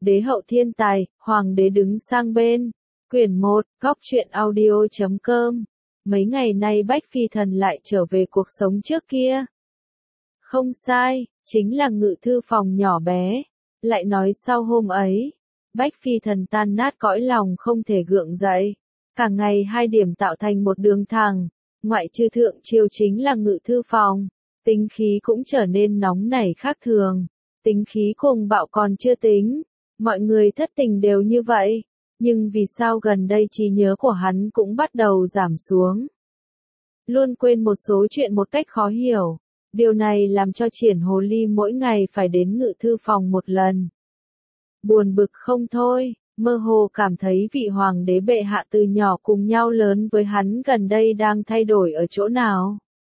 Đế hậu thiên tài, hoàng đế đứng sang bên. Quyển 1, góc truyện audio.com. Mấy ngày nay Bách Phi Thần lại trở về cuộc sống trước kia. Không sai, chính là ngự thư phòng nhỏ bé. Lại nói sau hôm ấy, Bách Phi Thần tan nát cõi lòng không thể gượng dậy. Cả ngày 2 điểm tạo thành một đường thẳng, ngoại trừ thượng triều chính là ngự thư phòng. Tính khí cũng trở nên nóng nảy khác thường. Tính khí cuồng bạo còn chưa tính. Mọi người thất tình đều như vậy. Nhưng vì sao gần đây trí nhớ của hắn cũng bắt đầu giảm xuống. Luôn quên một số chuyện một cách khó hiểu. Điều này làm cho Triển Hồ Ly mỗi ngày phải đến ngự thư phòng một lần. Buồn bực không thôi, mơ hồ cảm thấy vị hoàng đế bệ hạ từ nhỏ cùng nhau lớn với hắn gần đây đang thay đổi ở chỗ nào.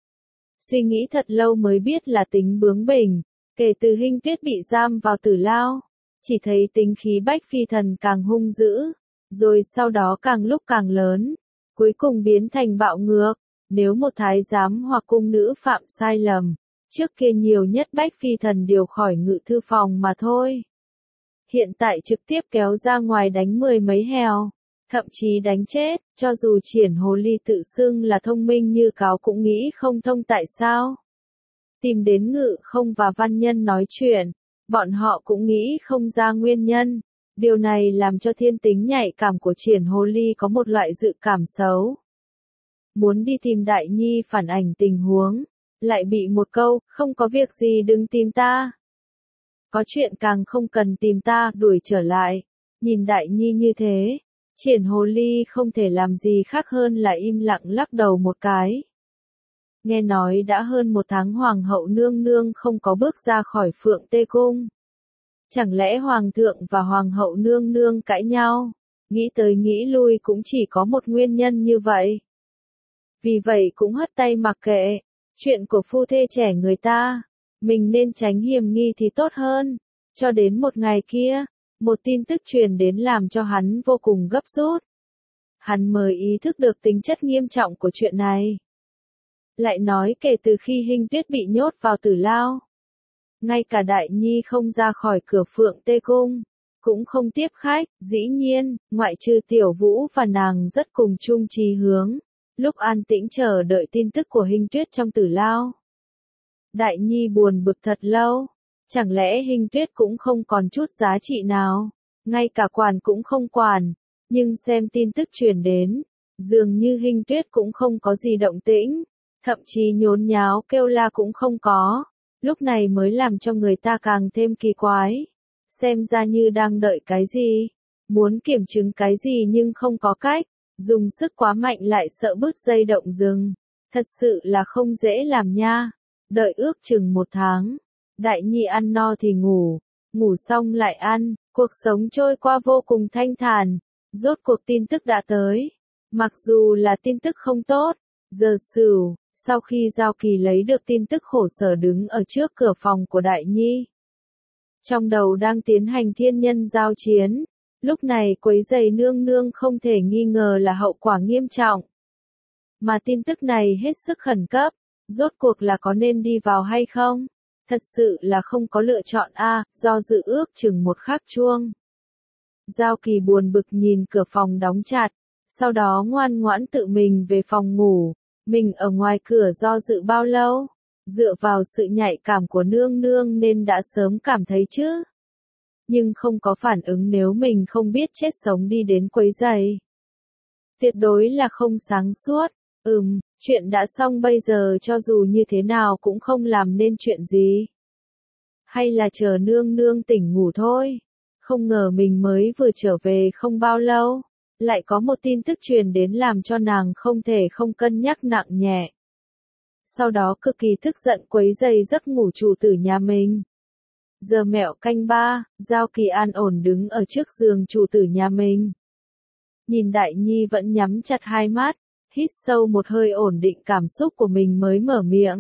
Suy nghĩ thật lâu mới biết là tính bướng bỉnh, kể từ Hinh Tuyết bị giam vào tử lao, chỉ thấy tính khí Bách Phi Thần càng hung dữ, rồi sau đó càng lúc càng lớn, cuối cùng biến thành bạo ngược. Nếu một thái giám hoặc cung nữ phạm sai lầm, trước kia nhiều nhất Bách Phi Thần điều khỏi ngự thư phòng mà thôi. Hiện tại trực tiếp kéo ra ngoài đánh 10 mấy heo, thậm chí đánh chết, cho dù Triển Hồ Ly tự xưng là thông minh như cáo cũng nghĩ không thông tại sao. Tìm đến Ngự Không và Văn Nhân nói chuyện, bọn họ cũng nghĩ không ra nguyên nhân. Điều này làm cho thiên tính nhạy cảm của Triển Hồ Ly có một loại dự cảm xấu. Muốn đi tìm Đại Nhi phản ảnh tình huống, lại bị một câu, không có việc gì đừng tìm ta. Có chuyện càng không cần tìm ta, đuổi trở lại. Nhìn Đại Nhi như thế, Triển Hồ Ly không thể làm gì khác hơn là im lặng lắc đầu một cái. Nghe nói đã hơn 1 tháng Hoàng hậu nương nương không có bước ra khỏi Phượng Tê Cung. Chẳng lẽ Hoàng thượng và Hoàng hậu nương nương cãi nhau? Nghĩ tới nghĩ lui cũng chỉ có một nguyên nhân như vậy. Vì vậy cũng hất tay mặc kệ, chuyện của phu thê trẻ người ta, mình nên tránh hiểm nghi thì tốt hơn. Cho đến một ngày kia, một tin tức truyền đến làm cho hắn vô cùng gấp rút. Hắn mới ý thức được tính chất nghiêm trọng của chuyện này. Lại nói kể từ khi Hinh Tuyết bị nhốt vào tử lao, ngay cả Đại Nhi không ra khỏi cửa Phượng Tê Cung, cũng không tiếp khách, dĩ nhiên, ngoại trừ Tiểu Vũ và nàng rất cùng chung chí hướng. Lúc an tĩnh chờ đợi tin tức của Hinh Tuyết trong tử lao, Đại Nhi buồn bực thật lâu. Chẳng lẽ Hinh Tuyết cũng không còn chút giá trị nào, ngay cả quản cũng không quản. Nhưng xem tin tức truyền đến, dường như Hinh Tuyết cũng không có gì động tĩnh, thậm chí nhốn nháo kêu la cũng không có. Lúc này mới làm cho người ta càng thêm kỳ quái. Xem ra như đang đợi cái gì, muốn kiểm chứng cái gì nhưng không có cách. Dùng sức quá mạnh lại sợ bứt dây động rừng. Thật sự là không dễ làm nha. Đợi ước chừng 1 tháng. Đại Nhi ăn no thì ngủ. Ngủ xong lại ăn. Cuộc sống trôi qua vô cùng thanh thản. Rốt cuộc tin tức đã tới. Mặc dù là tin tức không tốt. Giờ Sửu, sau khi Giao Kỳ lấy được tin tức khổ sở đứng ở trước cửa phòng của Đại Nhi. Trong đầu đang tiến hành thiên nhân giao chiến. Lúc này quấy rầy nương nương không thể nghi ngờ là hậu quả nghiêm trọng. Mà tin tức này hết sức khẩn cấp, rốt cuộc là có nên đi vào hay không? Thật sự là không có lựa chọn do dự ước chừng 1 khắc chuông. Giao Kỳ buồn bực nhìn cửa phòng đóng chặt, sau đó ngoan ngoãn tự mình về phòng ngủ. Mình ở ngoài cửa do dự bao lâu? Dựa vào sự nhạy cảm của nương nương nên đã sớm cảm thấy chứ. Nhưng không có phản ứng nếu mình không biết chết sống đi đến quấy rầy. Tuyệt đối là không sáng suốt. Chuyện đã xong bây giờ cho dù như thế nào cũng không làm nên chuyện gì. Hay là chờ nương nương tỉnh ngủ thôi. Không ngờ mình mới vừa trở về không bao lâu, lại có một tin tức truyền đến làm cho nàng không thể không cân nhắc nặng nhẹ. Sau đó cực kỳ tức giận quấy rầy giấc ngủ chủ tử nhà mình. Giờ mẹo canh 3, Giao Kỳ an ổn đứng ở trước giường chủ tử nhà mình. Nhìn Đại Nhi vẫn nhắm chặt 2 mắt, hít sâu một hơi ổn định cảm xúc của mình mới mở miệng.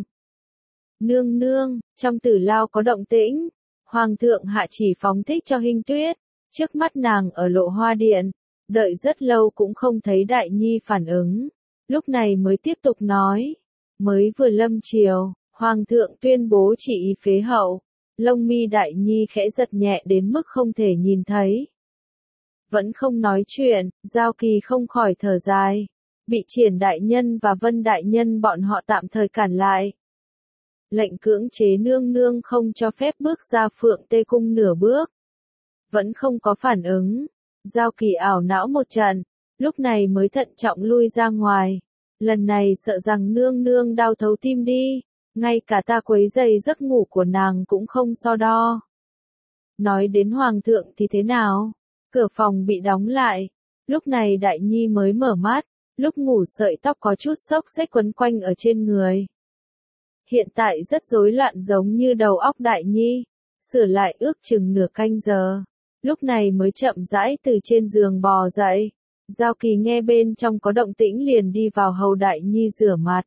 Nương nương, trong tử lao có động tĩnh, Hoàng thượng hạ chỉ phóng thích cho Hinh Tuyết, trước mắt nàng ở Lộ Hoa Điện, đợi rất lâu cũng không thấy Đại Nhi phản ứng, lúc này mới tiếp tục nói, mới vừa lâm chiều, Hoàng thượng tuyên bố chỉ ý phế hậu. Lông mi Đại Nhi khẽ giật nhẹ đến mức không thể nhìn thấy. Vẫn không nói chuyện, Giao Kỳ không khỏi thở dài. Bị Triển đại nhân và Vân đại nhân bọn họ tạm thời cản lại. Lệnh cưỡng chế nương nương không cho phép bước ra Phượng Tê Cung nửa bước. Vẫn không có phản ứng. Giao Kỳ ảo não một trận, lúc này mới thận trọng lui ra ngoài. Lần này sợ rằng nương nương đau thấu tim đi, ngay cả ta quấy rầy giấc ngủ của nàng cũng không so đo. Nói đến hoàng thượng thì thế nào? Cửa phòng bị đóng lại. Lúc này Đại Nhi mới mở mắt, lúc ngủ sợi tóc có chút xốc xếch quấn quanh ở trên người. Hiện tại rất rối loạn giống như đầu óc Đại Nhi, sửa lại ước chừng nửa canh giờ. Lúc này mới chậm rãi từ trên giường bò dậy. Giao Kỳ nghe bên trong có động tĩnh liền đi vào hầu Đại Nhi rửa mặt.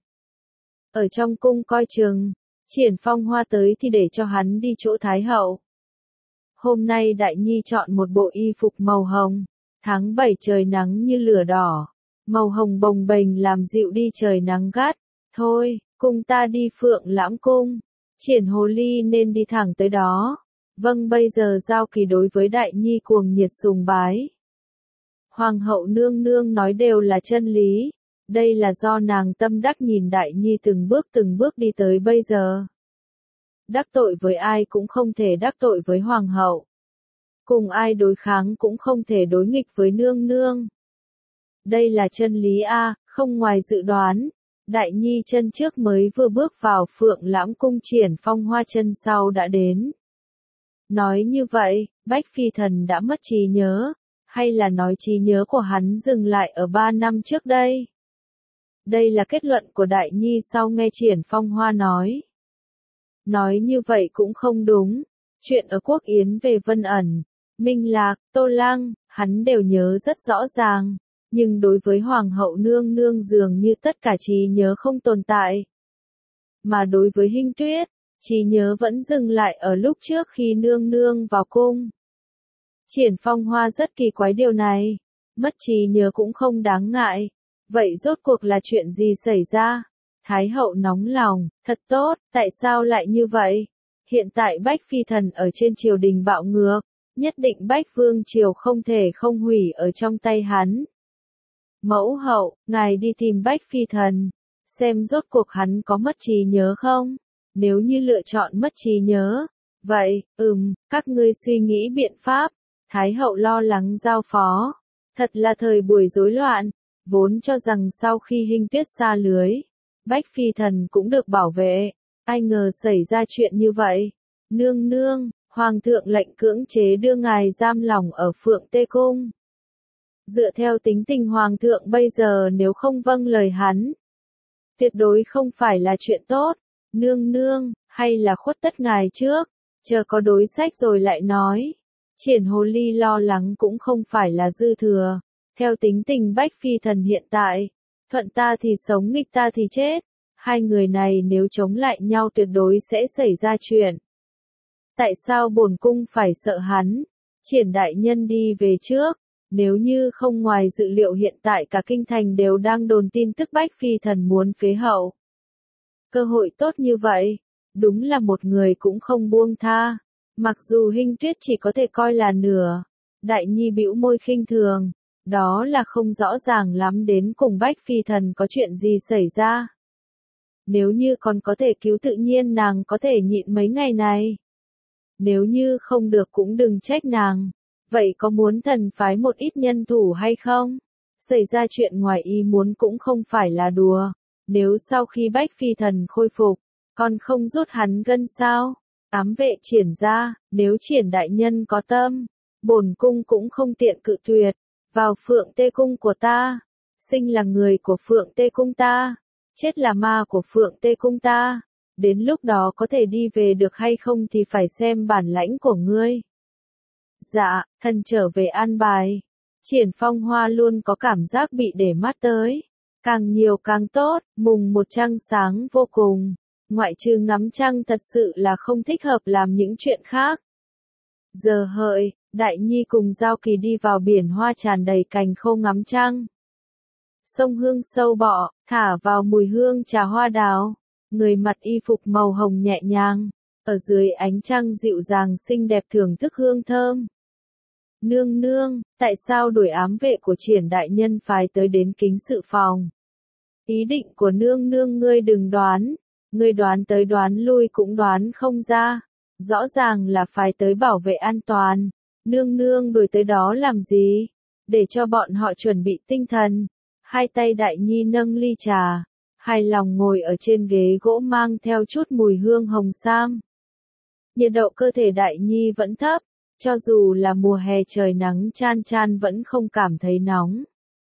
Ở trong cung coi chừng, Triển Phong Hoa tới thì để cho hắn đi chỗ Thái Hậu. Hôm nay Đại Nhi chọn một bộ y phục màu hồng, tháng 7 trời nắng như lửa đỏ, màu hồng bồng bềnh làm dịu đi trời nắng gắt. Thôi, cùng ta đi Phượng Lãm Cung, Triển Hồ Ly nên đi thẳng tới đó. Vâng, bây giờ Giao Kỳ đối với Đại Nhi cuồng nhiệt sùng bái. Hoàng hậu nương nương nói đều là chân lý, đây là do nàng tâm đắc nhìn Đại Nhi từng bước đi tới bây giờ. Đắc tội với ai cũng không thể đắc tội với hoàng hậu. Cùng ai đối kháng cũng không thể đối nghịch với nương nương. Đây là chân lý a, không ngoài dự đoán. Đại Nhi chân trước mới vừa bước vào Phượng Lãm Cung, Triển Phong Hoa chân sau đã đến. Nói như vậy, Bách Phi Thần đã mất trí nhớ, hay là nói trí nhớ của hắn dừng lại ở 3 năm trước đây? Đây là kết luận của Đại Nhi sau nghe Triển Phong Hoa nói. Nói như vậy cũng không đúng. Chuyện ở Quốc Yến về Vân Ẩn, Minh Lạc, Tô Lăng, hắn đều nhớ rất rõ ràng. Nhưng đối với Hoàng hậu nương nương dường như tất cả trí nhớ không tồn tại. Mà đối với Hinh Tuyết, trí nhớ vẫn dừng lại ở lúc trước khi nương nương vào cung. Triển Phong Hoa rất kỳ quái điều này. Mất trí nhớ cũng không đáng ngại. Vậy rốt cuộc là chuyện gì xảy ra? Thái hậu nóng lòng, thật tốt, tại sao lại như vậy? Hiện tại Bách Phi Thần ở trên triều đình bạo ngược, nhất định Bách Vương triều không thể không hủy ở trong tay hắn. Mẫu hậu, ngài đi tìm Bách Phi Thần, xem rốt cuộc hắn có mất trí nhớ không? Nếu như lựa chọn mất trí nhớ, vậy, các ngươi suy nghĩ biện pháp. Thái hậu lo lắng giao phó. Thật là thời buổi rối loạn, vốn cho rằng sau khi Hinh Tuyết xa lưới, Bách Phi Thần cũng được bảo vệ, ai ngờ xảy ra chuyện như vậy. Nương nương, Hoàng thượng lệnh cưỡng chế đưa ngài giam lỏng ở Phượng Tê Cung. Dựa theo tính tình Hoàng thượng bây giờ nếu không vâng lời hắn, tuyệt đối không phải là chuyện tốt. Nương nương, hay là khuất tất ngài trước, chờ có đối sách rồi lại nói. Triển Hồ Ly lo lắng cũng không phải là dư thừa. Theo tính tình Bách Phi Thần hiện tại, thuận ta thì sống nghịch ta thì chết. Hai người này nếu chống lại nhau tuyệt đối sẽ xảy ra chuyện. Tại sao bổn cung phải sợ hắn? Triển đại nhân đi về trước. Nếu như không ngoài dự liệu hiện tại cả kinh thành đều đang đồn tin tức Bách Phi Thần muốn phế hậu. Cơ hội tốt như vậy, đúng là một người cũng không buông tha. Mặc dù Hinh Tuyết chỉ có thể coi là nửa. Đại Nhi bĩu môi khinh thường. Đó là không rõ ràng lắm đến cùng Bách Phi Thần có chuyện gì xảy ra. Nếu như còn có thể cứu tự nhiên nàng có thể nhịn mấy ngày này. Nếu như không được cũng đừng trách nàng. Vậy có muốn thần phái một ít nhân thủ hay không? Xảy ra chuyện ngoài ý muốn cũng không phải là đùa. Nếu sau khi Bách Phi Thần khôi phục, còn không rút hắn gân sao? Ám vệ Triển ra, nếu Triển đại nhân có tâm, bổn cung cũng không tiện cự tuyệt. Vào Phượng Tê Cung của ta, sinh là người của Phượng Tê Cung ta, chết là ma của Phượng Tê Cung ta. Đến lúc đó có thể đi về được hay không thì phải xem bản lãnh của ngươi. Dạ, thần trở về an bài. Triển Phong Hoa luôn có cảm giác bị để mắt tới. Càng nhiều càng tốt, mùng một trăng sáng vô cùng. Ngoại trừ ngắm trăng thật sự là không thích hợp làm những chuyện khác. Giờ hợi, Đại Nhi cùng Giao Kỳ đi vào biển hoa tràn đầy cành khô ngắm trăng. Sông hương sâu bọ, thả vào mùi hương trà hoa đào. Người mặc y phục màu hồng nhẹ nhàng. ở dưới ánh trăng dịu dàng xinh đẹp thưởng thức hương thơm. Nương nương, tại sao đuổi ám vệ của Triển đại nhân phái tới đến kính sự phòng? Ý định của nương nương ngươi đừng đoán, ngươi đoán tới đoán lui cũng đoán không ra, rõ ràng là phái tới bảo vệ an toàn, nương nương đuổi tới đó làm gì? Để cho bọn họ chuẩn bị tinh thần. Hai tay Đại Nhi nâng ly trà, hài lòng ngồi ở trên ghế gỗ mang theo chút mùi hương hồng sam. Nhiệt độ cơ thể Đại Nhi vẫn thấp, cho dù là mùa hè trời nắng chan chan vẫn không cảm thấy nóng.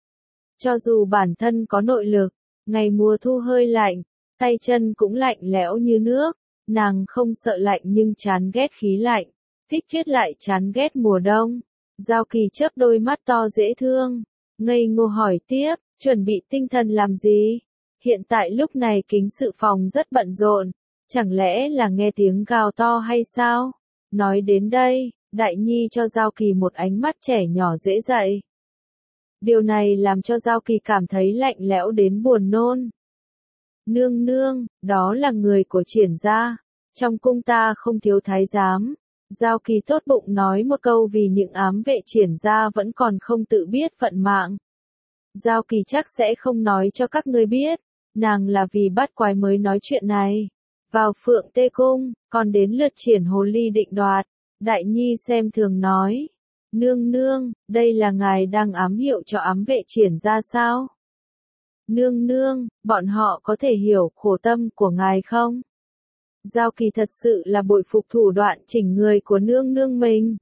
Cho dù bản thân có nội lực, ngày mùa thu hơi lạnh, tay chân cũng lạnh lẽo như nước, nàng không sợ lạnh nhưng chán ghét khí lạnh, thích tuyết lại chán ghét mùa đông. Giao Kỳ chớp đôi mắt to dễ thương, ngây ngô hỏi tiếp, chuẩn bị tinh thần làm gì? Hiện tại lúc này kính sự phòng rất bận rộn, chẳng lẽ là nghe tiếng gào to hay sao? Nói đến đây, Đại Nhi cho Giao Kỳ một ánh mắt trẻ nhỏ dễ dạy. Điều này làm cho Giao Kỳ cảm thấy lạnh lẽo đến buồn nôn. Nương nương, đó là người của Triển gia, trong cung ta không thiếu thái giám. Giao Kỳ tốt bụng nói một câu vì những ám vệ Triển gia vẫn còn không tự biết vận mạng. Giao Kỳ chắc sẽ không nói cho các ngươi biết, nàng là vì bắt quái mới nói chuyện này. Vào Phượng Tê Cung, còn đến lượt Triển hồ ly định đoạt. Đại Nhi xem thường nói, nương nương, đây là ngài đang ám hiệu cho ám vệ Triển gia sao? Nương nương, bọn họ có thể hiểu khổ tâm của ngài không? Giao Kỳ thật sự là bội phục thủ đoạn chỉnh người của nương nương mình.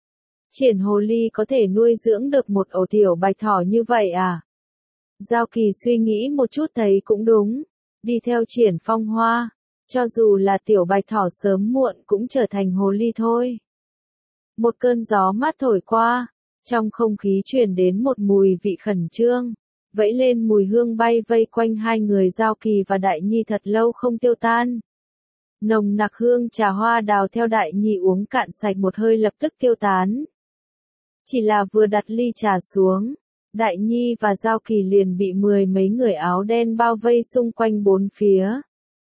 Triển hồ ly có thể nuôi dưỡng được một ổ tiểu bạch thỏ như vậy à? Giao Kỳ suy nghĩ một chút thấy cũng đúng. Đi theo Triển Phong Hoa, cho dù là tiểu bạch thỏ sớm muộn cũng trở thành hồ ly thôi. Một cơn gió mát thổi qua, trong không khí truyền đến một mùi vị khẩn trương, vẫy lên mùi hương bay vây quanh hai người Giao Kỳ và Đại Nhi thật lâu không tiêu tan. Nồng nặc hương trà hoa đào theo Đại Nhi uống cạn sạch một hơi lập tức tiêu tán. Chỉ là vừa đặt ly trà xuống, Đại Nhi và Giao Kỳ liền bị mười mấy người áo đen bao vây xung quanh bốn phía.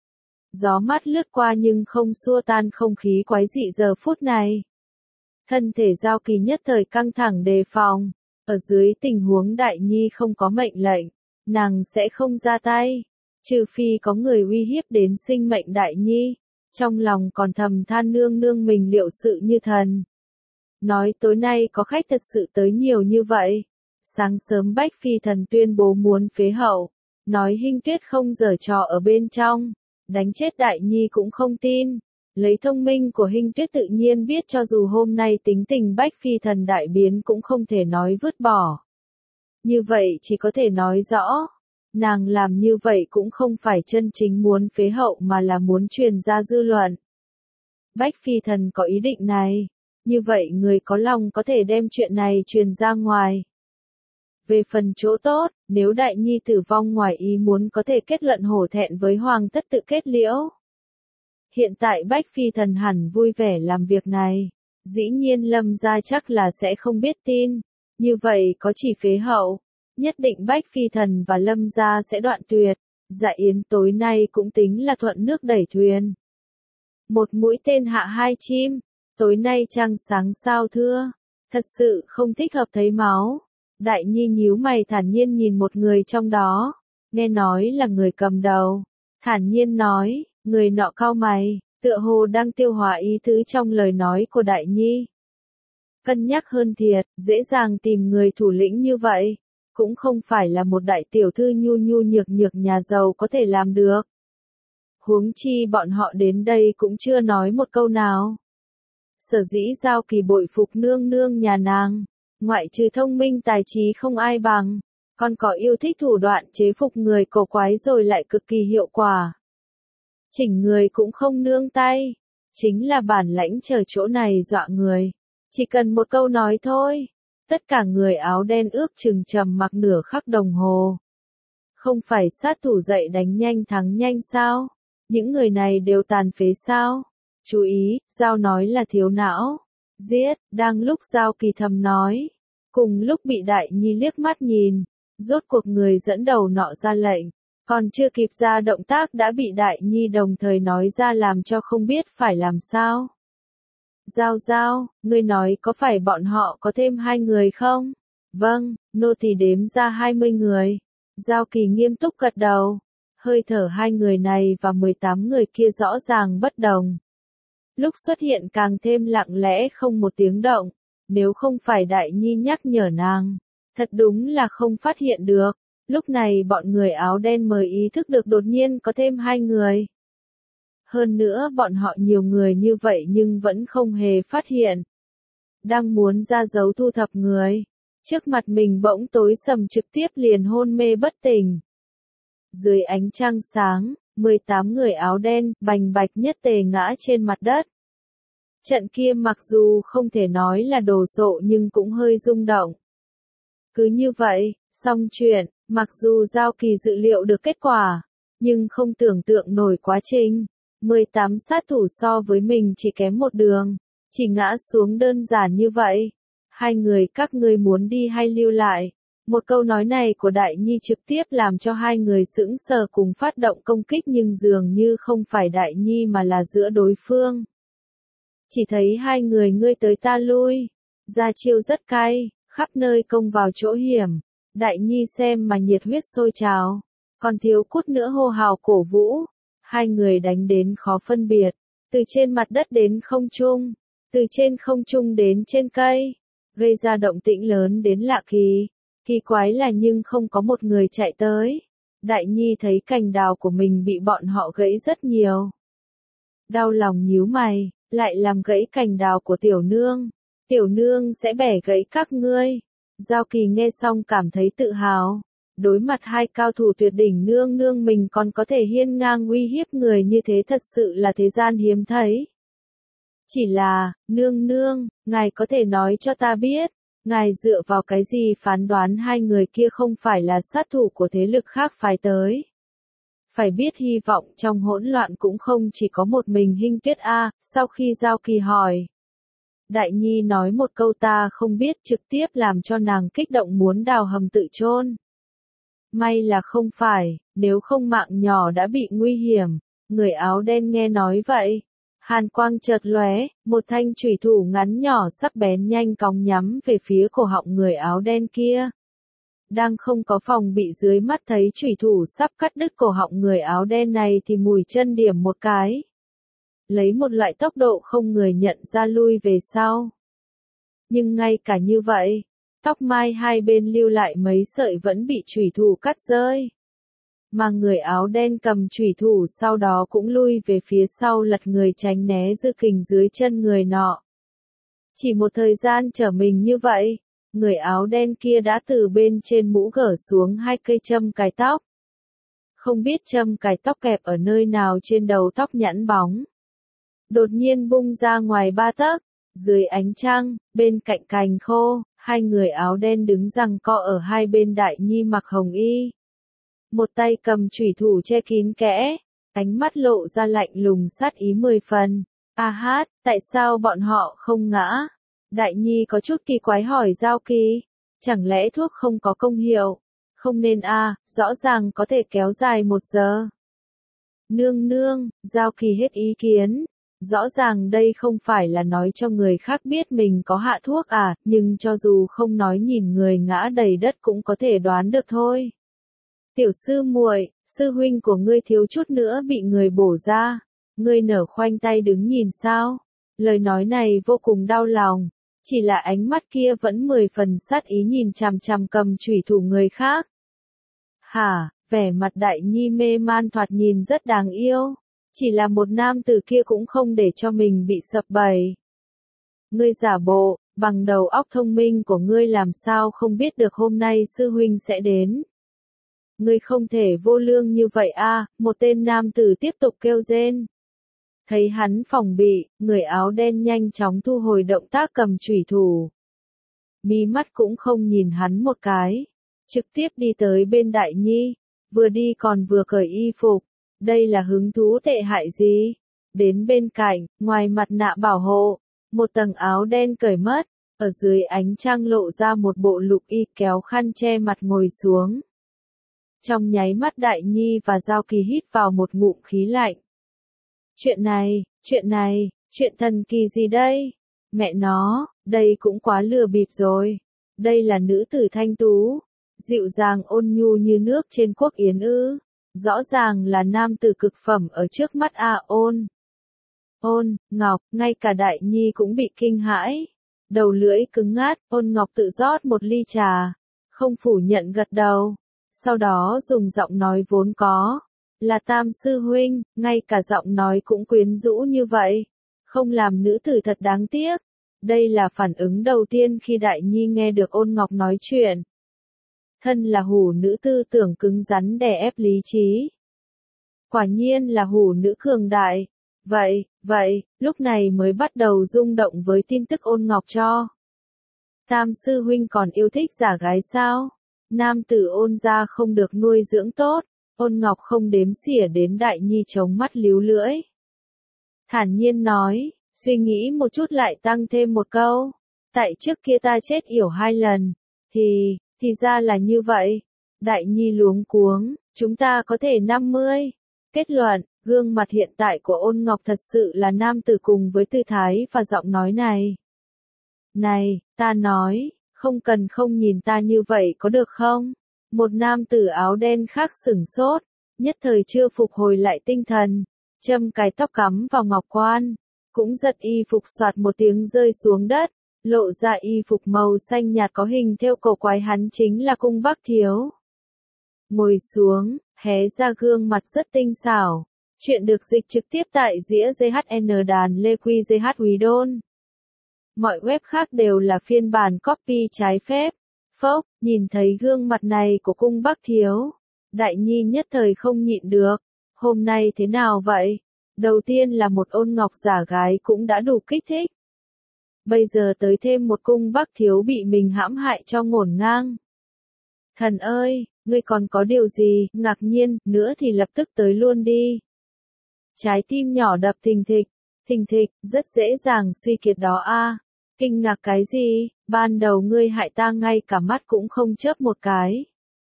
Gió mát lướt qua nhưng không xua tan không khí quái dị giờ phút này. Thân thể Giao Kỳ nhất thời căng thẳng đề phòng, ở dưới tình huống Đại Nhi không có mệnh lệnh, nàng sẽ không ra tay, trừ phi có người uy hiếp đến sinh mệnh Đại Nhi. Trong lòng còn thầm than nương nương mình liệu sự như thần. Nói tối nay có khách thật sự tới nhiều như vậy. Sáng sớm Bách Phi Thần tuyên bố muốn phế hậu, nói Hinh Tuyết không giở trò ở bên trong, đánh chết Đại Nhi cũng không tin. Lấy thông minh của Hinh Tuyết tự nhiên biết cho dù hôm nay tính tình Bách Phi Thần đại biến cũng không thể nói vứt bỏ. Như vậy chỉ có thể nói rõ, nàng làm như vậy cũng không phải chân chính muốn phế hậu mà là muốn truyền ra dư luận. Bách Phi Thần có ý định này, như vậy người có lòng có thể đem chuyện này truyền ra ngoài. Về phần chỗ tốt, nếu Đại Nhi tử vong ngoài ý muốn có thể kết luận hổ thẹn với Hoàng thất tự kết liễu. Hiện tại Bách Phi Thần hẳn vui vẻ làm việc này, dĩ nhiên Lâm gia chắc là sẽ không biết tin, như vậy có chỉ phế hậu, nhất định Bách Phi Thần và Lâm gia sẽ đoạn tuyệt, dạ yến tối nay cũng tính là thuận nước đẩy thuyền. Một mũi tên hạ hai chim, tối nay trăng sáng sao thưa, thật sự không thích hợp thấy máu. Đại Nhi nhíu mày thản nhiên nhìn một người trong đó, nghe nói là người cầm đầu, thản nhiên nói, người nọ cau mày, tựa hồ đang tiêu hóa ý tứ trong lời nói của Đại Nhi. Cân nhắc hơn thiệt, dễ dàng tìm người thủ lĩnh như vậy, cũng không phải là một đại tiểu thư nhu nhu nhược nhược nhà giàu có thể làm được. Huống chi bọn họ đến đây cũng chưa nói một câu nào. Sở dĩ Giao Kỳ bội phục nương nương nhà nàng, ngoại trừ thông minh tài trí không ai bằng, còn có yêu thích thủ đoạn chế phục người cổ quái rồi lại cực kỳ hiệu quả. Chỉnh người cũng không nương tay, chính là bản lãnh chờ chỗ này dọa người. Chỉ cần một câu nói thôi, tất cả người áo đen ước chừng trầm mặc nửa khắc đồng hồ. Không phải sát thủ dậy đánh nhanh thắng nhanh sao? Những người này đều tàn phế sao? Chú ý, Giao nói là thiếu não. Giết, đang lúc Giao Kỳ thầm nói. Cùng lúc bị Đại Nhi liếc mắt nhìn, rốt cuộc người dẫn đầu nọ ra lệnh. Còn chưa kịp ra động tác đã bị Đại Nhi đồng thời nói ra làm cho không biết phải làm sao. Giao Giao, ngươi nói có phải bọn họ có thêm 2 người không? Vâng, nô tỳ đếm ra 20 người. Giao Kỳ nghiêm túc gật đầu. Hơi thở 2 người này và 18 người kia rõ ràng bất đồng. Lúc xuất hiện càng thêm lặng lẽ không một tiếng động. Nếu không phải Đại Nhi nhắc nhở nàng, thật đúng là không phát hiện được. Lúc này bọn người áo đen mới ý thức được đột nhiên có thêm 2 người. Hơn nữa bọn họ nhiều người như vậy nhưng vẫn không hề phát hiện. Đang muốn ra dấu thu thập người. Trước mặt mình bỗng tối sầm trực tiếp liền hôn mê bất tỉnh. Dưới ánh trăng sáng, 18 người áo đen bành bạch nhất tề ngã trên mặt đất. Trận kia mặc dù không thể nói là đồ sộ nhưng cũng hơi rung động. Cứ như vậy, xong chuyện, mặc dù Giao Kỳ dự liệu được kết quả, nhưng không tưởng tượng nổi quá trình. 18 sát thủ so với mình chỉ kém một đường, chỉ ngã xuống đơn giản như vậy. 2 người các ngươi muốn đi hay lưu lại? Một câu nói này của Đại Nhi trực tiếp làm cho 2 người sững sờ cùng phát động công kích nhưng dường như không phải Đại Nhi mà là giữa đối phương. Chỉ thấy 2 người ngươi tới ta lui, ra chiêu rất cay, khắp nơi công vào chỗ hiểm. Đại Nhi xem mà nhiệt huyết sôi trào, còn Thiếu Cút nữa hô hào cổ vũ. 2 người đánh đến khó phân biệt, từ trên mặt đất đến không trung, từ trên không trung đến trên cây, gây ra động tĩnh lớn đến lạ kỳ. Kỳ quái là nhưng không có một người chạy tới. Đại Nhi thấy cành đào của mình bị bọn họ gãy rất nhiều. Đau lòng nhíu mày, lại làm gãy cành đào của tiểu nương. Tiểu nương sẽ bẻ gãy các ngươi. Giao Kỳ nghe xong cảm thấy tự hào. Đối mặt 2 cao thủ tuyệt đỉnh nương nương mình còn có thể hiên ngang uy hiếp người như thế thật sự là thế gian hiếm thấy. Chỉ là, nương nương, ngài có thể nói cho ta biết, ngài dựa vào cái gì phán đoán 2 người kia không phải là sát thủ của thế lực khác phái tới. Phải biết hy vọng trong hỗn loạn cũng không chỉ có một mình Hinh Tuyết A, sau khi Giao Kỳ hỏi. Đại Nhi nói một câu ta không biết trực tiếp làm cho nàng kích động muốn đào hầm tự chôn. May là không phải, nếu không mạng nhỏ đã bị nguy hiểm. Người áo đen nghe nói vậy. Hàn quang chợt lóe, một thanh chủy thủ ngắn nhỏ sắc bén nhanh cong nhắm về phía cổ họng người áo đen kia. Đang không có phòng bị dưới mắt thấy chủy thủ sắp cắt đứt cổ họng người áo đen này thì mùi chân điểm một cái. Lấy một loại tốc độ không người nhận ra lui về sau. Nhưng ngay cả như vậy, tóc mai hai bên lưu lại mấy sợi vẫn bị chủy thủ cắt rơi. Mà người áo đen cầm chủy thủ sau đó cũng lui về phía sau lật người tránh né dư kình dưới chân người nọ. Chỉ một thời gian trở mình như vậy, người áo đen kia đã từ bên trên mũ gỡ xuống 2 cây châm cài tóc. Không biết châm cài tóc kẹp ở nơi nào trên đầu tóc nhẵn bóng. Đột nhiên bung ra ngoài 3 tấc, dưới ánh trăng, bên cạnh cành khô, 2 người áo đen đứng giằng co ở hai bên Đại Nhi mặc hồng y. Một tay cầm chủy thủ che kín kẽ, ánh mắt lộ ra lạnh lùng sát ý 10 phần. A hát, tại sao bọn họ không ngã? Đại Nhi có chút kỳ quái hỏi Giao Kỳ, chẳng lẽ thuốc không có công hiệu? Không nên rõ ràng có thể kéo dài 1 giờ. Nương nương, Giao Kỳ hết ý kiến. Rõ ràng đây không phải là nói cho người khác biết mình có hạ thuốc nhưng cho dù không nói nhìn người ngã đầy đất cũng có thể đoán được thôi. Tiểu sư muội, sư huynh của ngươi thiếu chút nữa bị người bổ ra, ngươi nở khoanh tay đứng nhìn sao? Lời nói này vô cùng đau lòng, chỉ là ánh mắt kia vẫn 10 phần sát ý nhìn chằm chằm cầm chủy thủ người khác. Hả, vẻ mặt Đại Nhi mê man thoạt nhìn rất đáng yêu, chỉ là một nam tử kia cũng không để cho mình bị sập bẫy. Ngươi giả bộ, bằng đầu óc thông minh của ngươi làm sao không biết được hôm nay sư huynh sẽ đến. Ngươi không thể vô lương như vậy một tên nam tử tiếp tục kêu rên. Thấy hắn phòng bị, người áo đen nhanh chóng thu hồi động tác cầm chủy thủ. Mí mắt cũng không nhìn hắn một cái, trực tiếp đi tới bên Đại Nhi, vừa đi còn vừa cởi y phục. Đây là hứng thú tệ hại gì? Đến bên cạnh, ngoài mặt nạ bảo hộ, một tầng áo đen cởi mất, ở dưới ánh trăng lộ ra một bộ lục y kéo khăn che mặt ngồi xuống. Trong nháy mắt Đại Nhi và Giao Kỳ hít vào một ngụm khí lạnh. Chuyện này, chuyện thần kỳ gì đây? Mẹ nó, đây cũng quá lừa bịp rồi. Đây là nữ tử thanh tú, dịu dàng ôn nhu như nước trên quốc yến ư. Rõ ràng là nam tử cực phẩm ở trước mắt Ôn Ngọc, ngay cả Đại Nhi cũng bị kinh hãi. Đầu lưỡi cứng ngắt, Ôn Ngọc tự rót một ly trà, không phủ nhận gật đầu. Sau đó dùng giọng nói vốn có, là Tam sư huynh, ngay cả giọng nói cũng quyến rũ như vậy. Không làm nữ tử thật đáng tiếc. Đây là phản ứng đầu tiên khi Đại Nhi nghe được Ôn Ngọc nói chuyện. Thân là hủ nữ tư tưởng cứng rắn đè ép lý trí. Quả nhiên là hủ nữ cường đại. Vậy, lúc này mới bắt đầu rung động với tin tức Ôn Ngọc cho. Tam sư huynh còn yêu thích giả gái sao? Nam tử Ôn gia không được nuôi dưỡng tốt. Ôn Ngọc không đếm xỉa đến Đại Nhi chống mắt líu lưỡi. Thản nhiên nói, suy nghĩ một chút lại tăng thêm một câu. Tại trước kia ta chết yểu 2 lần. Thì ra là như vậy. Đại Nhi luống cuống, chúng ta có thể 50. Kết luận, gương mặt hiện tại của Ôn Ngọc thật sự là nam tử cùng với tư thái và giọng nói này. Này, ta nói, không cần không nhìn ta như vậy có được không? Một nam tử áo đen khác sửng sốt, nhất thời chưa phục hồi lại tinh thần, châm cái tóc cắm vào ngọc quan, cũng giật y phục soạt một tiếng rơi xuống đất, lộ ra y phục màu xanh nhạt có hình thêu cổ quái, hắn chính là Cung Bắc Thiếu. Ngồi xuống, hé ra gương mặt rất tinh xảo. Chuyện được dịch trực tiếp tại Dĩa JHN đàn Lê Quy JH Úy Đôn. Mọi web khác đều là phiên bản copy trái phép. Phốc, nhìn thấy gương mặt này của Cung Bắc Thiếu. Đại Nhi nhất thời không nhịn được. Hôm nay thế nào vậy? Đầu tiên là một Ôn Ngọc giả gái cũng đã đủ kích thích. Bây giờ tới thêm một Cung Bắc Thiếu bị mình hãm hại cho ngổn ngang. Thần ơi, ngươi còn có điều gì ngạc nhiên nữa thì lập tức tới luôn đi. Trái tim nhỏ đập thình thịch, rất dễ dàng suy kiệt đó a. Kinh ngạc cái gì, ban đầu ngươi hại ta ngay cả mắt cũng không chớp một cái.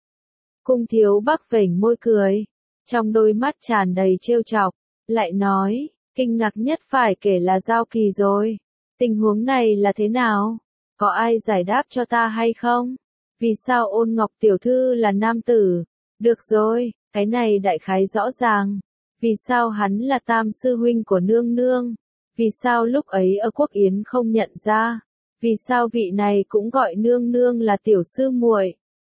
Cung Thiếu Bắc vểnh môi cười, trong đôi mắt tràn đầy trêu chọc, lại nói, kinh ngạc nhất phải kể là Giao Kỳ rồi. Tình huống này là thế nào? Có ai giải đáp cho ta hay không? Vì sao Ôn Ngọc tiểu thư là nam tử? Được rồi, cái này đại khái rõ ràng. Vì sao hắn là tam sư huynh của nương nương? Vì sao lúc ấy ở Quốc Yến không nhận ra? Vì sao vị này cũng gọi nương nương là tiểu sư muội?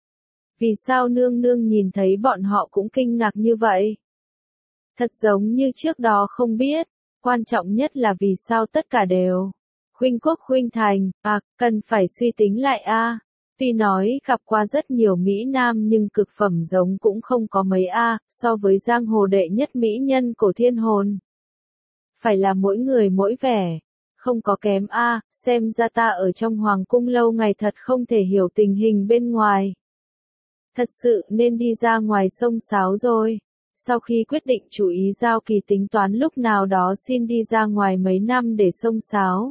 Vì sao nương nương nhìn thấy bọn họ cũng kinh ngạc như vậy? Thật giống như trước đó không biết, quan trọng nhất là vì sao tất cả đều khuynh quốc khuynh thành, cần phải suy tính lại a. Tuy nói gặp qua rất nhiều Mỹ Nam nhưng cực phẩm giống cũng không có mấy so với giang hồ đệ nhất mỹ nhân cổ thiên hồn. Phải là mỗi người mỗi vẻ, không có kém xem ra ta ở trong hoàng cung lâu ngày thật không thể hiểu tình hình bên ngoài. Thật sự nên đi ra ngoài xông xáo rồi. Sau khi quyết định chú ý Giao Kỳ tính toán lúc nào đó xin đi ra ngoài mấy năm để xông xáo.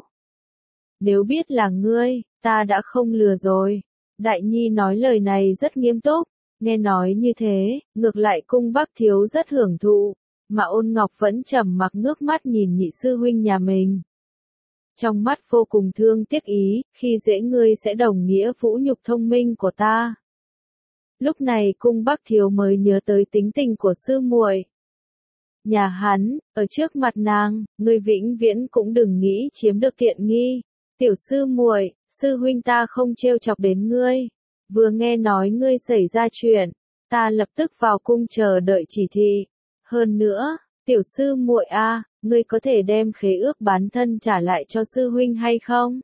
Nếu biết là ngươi, ta đã không lừa rồi. Đại Nhi nói lời này rất nghiêm túc, nghe nói như thế, ngược lại Cung Bắc Thiếu rất hưởng thụ, mà Ôn Ngọc vẫn trầm mặc ngước mắt nhìn nhị sư huynh nhà mình. Trong mắt vô cùng thương tiếc ý, khi dễ ngươi sẽ đồng nghĩa vũ nhục thông minh của ta. Lúc này Cung Bắc Thiếu mới nhớ tới tính tình của sư muội. Nhà hắn, ở trước mặt nàng, ngươi vĩnh viễn cũng đừng nghĩ chiếm được tiện nghi. Tiểu sư muội, sư huynh ta không trêu chọc đến ngươi. Vừa nghe nói ngươi xảy ra chuyện, ta lập tức vào cung chờ đợi chỉ thị. Hơn nữa, tiểu sư muội ngươi có thể đem khế ước bán thân trả lại cho sư huynh hay không?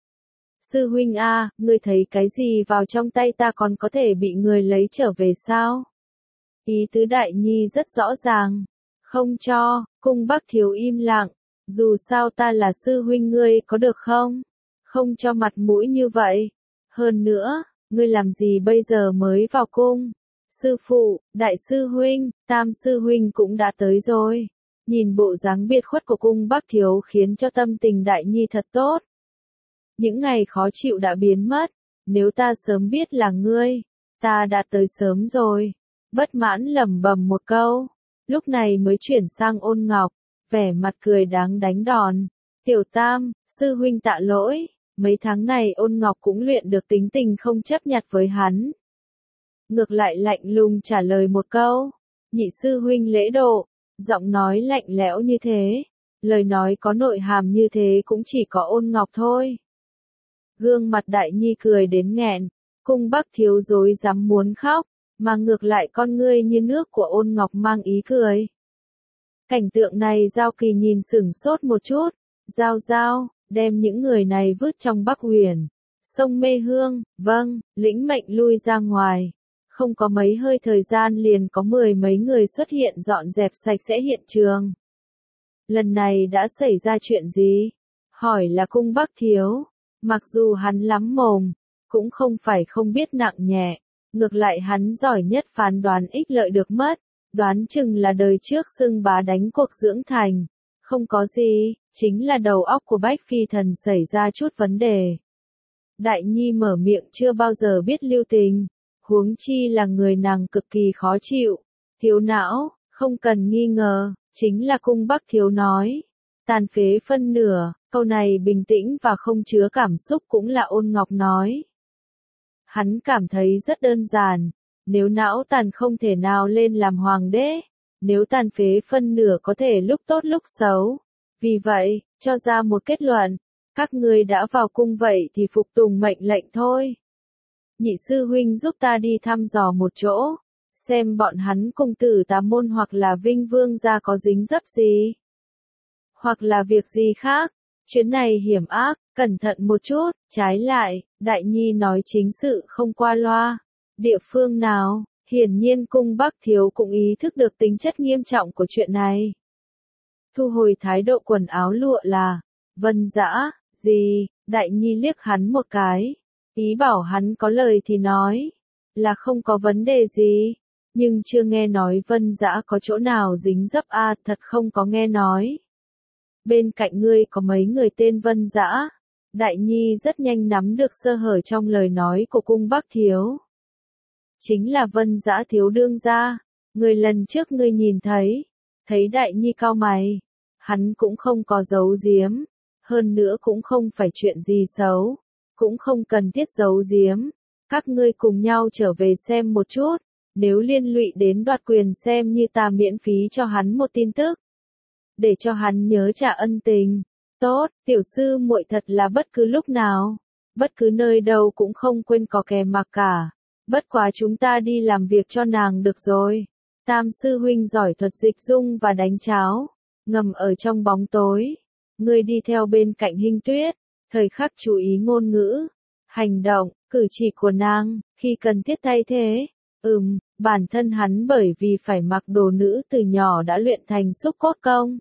Sư huynh ngươi thấy cái gì vào trong tay ta còn có thể bị người lấy trở về sao? Ý tứ Đại Nhi rất rõ ràng. Không cho, Cung Bắc Thiếu im lặng. Dù sao ta là sư huynh ngươi có được không? Không cho mặt mũi như vậy. Hơn nữa, ngươi làm gì bây giờ mới vào cung? Sư phụ, đại sư huynh, tam sư huynh cũng đã tới rồi. Nhìn bộ dáng biệt khuất của Cung Bắc Thiếu khiến cho tâm tình Đại Nhi thật tốt. Những ngày khó chịu đã biến mất. Nếu ta sớm biết là ngươi, ta đã tới sớm rồi. bất mãn lẩm bẩm một câu, lúc này mới chuyển sang Ôn Ngọc, vẻ mặt cười đáng đánh đòn. Tiểu Tam, sư huynh tạ lỗi, mấy tháng này Ôn Ngọc cũng luyện được tính tình không chấp nhặt với hắn. Ngược lại lạnh lùng trả lời một câu, nhị sư huynh lễ độ, giọng nói lạnh lẽo như thế, lời nói có nội hàm như thế cũng chỉ có Ôn Ngọc thôi. Gương mặt Đại Nhi cười đến nghẹn, Cung Bắc Thiếu rối rắm muốn khóc, mà ngược lại con ngươi như nước của Ôn Ngọc mang ý cười. Cảnh tượng này Giao Kỳ nhìn sửng sốt một chút, Giao, đem những người này vứt trong Bắc Huyền. Sông Mê Hương, vâng, lĩnh mệnh lui ra ngoài. Không có mấy hơi thời gian liền có 10 mấy người xuất hiện dọn dẹp sạch sẽ hiện trường. Lần này đã xảy ra chuyện gì? Hỏi là Cung Bắc Thiếu. Mặc dù hắn lắm mồm, cũng không phải không biết nặng nhẹ. Ngược lại hắn giỏi nhất phán đoán ích lợi được mất. Đoán chừng là đời trước xưng bá đánh cuộc dưỡng thành. Không có gì, chính là đầu óc của Bách Phi Thần xảy ra chút vấn đề. Đại Nhi mở miệng chưa bao giờ biết lưu tình, huống chi là người nàng cực kỳ khó chịu. Thiếu não, không cần nghi ngờ, chính là Cung Bắc Thiếu nói. Tàn phế phân nửa, câu này bình tĩnh và không chứa cảm xúc cũng là Ôn Ngọc nói. Hắn cảm thấy rất đơn giản, nếu não tàn không thể nào lên làm hoàng đế, nếu tàn phế phân nửa có thể lúc tốt lúc xấu. Vì vậy, cho ra một kết luận, các ngươi đã vào cung vậy thì phục tùng mệnh lệnh thôi. Nhị sư huynh giúp ta đi thăm dò một chỗ, xem bọn hắn cung tử Tà Môn hoặc là Vinh Vương gia có dính dấp gì. Hoặc là việc gì khác, chuyến này hiểm ác, cẩn thận một chút, trái lại, Đại Nhi nói chính sự không qua loa. Địa phương nào, hiển nhiên Cung Bắc Thiếu cũng ý thức được tính chất nghiêm trọng của chuyện này. Thu hồi thái độ quần áo lụa là, Vân Dã, gì, Đại Nhi liếc hắn một cái, ý bảo hắn có lời thì nói, là không có vấn đề gì, nhưng chưa nghe nói Vân Dã có chỗ nào dính dấp thật không có nghe nói. Bên cạnh ngươi có mấy người tên Vân Dã. Đại Nhi rất nhanh nắm được sơ hở trong lời nói của Cung Bắc Thiếu. Chính là Vân Dã thiếu đương gia, người lần trước ngươi nhìn thấy Đại Nhi cau mày, hắn cũng không có giấu giếm, hơn nữa cũng không phải chuyện gì xấu, cũng không cần thiết giấu giếm, các ngươi cùng nhau trở về xem một chút, nếu liên lụy đến đoạt quyền xem như ta miễn phí cho hắn một tin tức, để cho hắn nhớ trả ân tình. Tốt, tiểu sư muội thật là bất cứ lúc nào, bất cứ nơi đâu cũng không quên có kẻ mặc cả. Bất quá chúng ta đi làm việc cho nàng được rồi. Tam sư huynh giỏi thuật dịch dung và đánh cháo, ngầm ở trong bóng tối. Ngươi đi theo bên cạnh Hinh Tuyết, thời khắc chú ý ngôn ngữ, hành động, cử chỉ của nàng, khi cần thiết thay thế. Bản thân hắn bởi vì phải mặc đồ nữ từ nhỏ đã luyện thành xúc cốt công.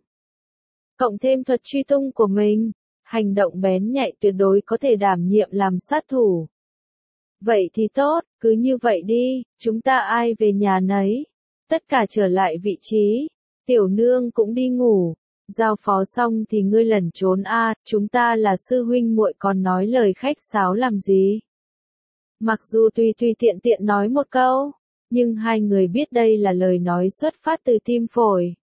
Cộng thêm thuật truy tung của mình, hành động bén nhạy tuyệt đối có thể đảm nhiệm làm sát thủ. Vậy thì tốt, cứ như vậy đi, chúng ta ai về nhà nấy. Tất cả trở lại vị trí, tiểu nương cũng đi ngủ. Giao phó xong thì ngươi lẩn trốn chúng ta là sư huynh muội còn nói lời khách sáo làm gì. Mặc dù tùy tiện tiện nói một câu, nhưng hai người biết đây là lời nói xuất phát từ tim phổi.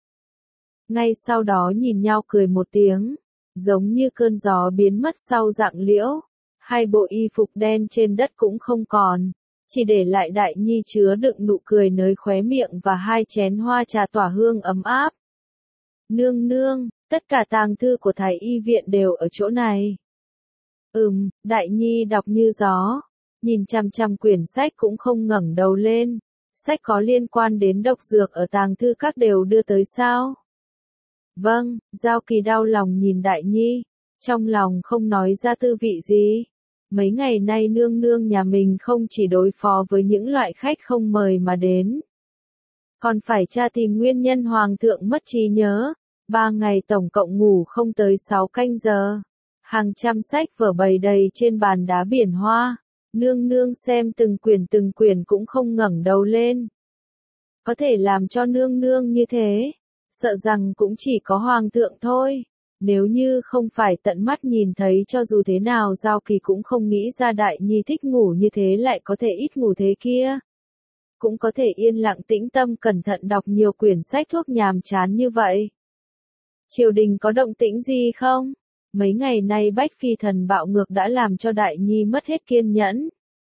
Ngay sau đó nhìn nhau cười một tiếng, giống như cơn gió biến mất sau rặng liễu. Hai bộ y phục đen trên đất cũng không còn, chỉ để lại Đại Nhi chứa đựng nụ cười nơi khóe miệng và hai chén hoa trà tỏa hương ấm áp. Nương, tất cả tàng thư của Thái Y viện đều ở chỗ này. Đại Nhi đọc như gió, nhìn chằm chằm quyển sách cũng không ngẩng đầu lên. Sách có liên quan đến độc dược ở tàng thư các đều đưa tới sao? Vâng, Giao Kỳ đau lòng nhìn Đại Nhi, trong lòng không nói ra tư vị gì. Mấy ngày nay nương nhà mình không chỉ đối phó với những loại khách không mời mà đến, còn phải tra tìm nguyên nhân hoàng thượng mất trí nhớ. 3 ngày tổng cộng ngủ không tới 6 canh giờ. Hàng trăm sách vở bày đầy trên bàn đá biển hoa. Nương xem từng quyển cũng không ngẩng đầu lên. Có thể làm cho nương như thế, sợ rằng cũng chỉ có hoàng thượng thôi. Nếu như không phải tận mắt nhìn thấy cho dù thế nào Giao Kỳ cũng không nghĩ ra Đại Nhi thích ngủ như thế lại có thể ít ngủ thế kia. cũng có thể yên lặng tĩnh tâm cẩn thận đọc nhiều quyển sách thuốc nhàm chán như vậy. Triều đình có động tĩnh gì không? Mấy ngày nay Bách Phi Thần bạo ngược đã làm cho Đại Nhi mất hết kiên nhẫn.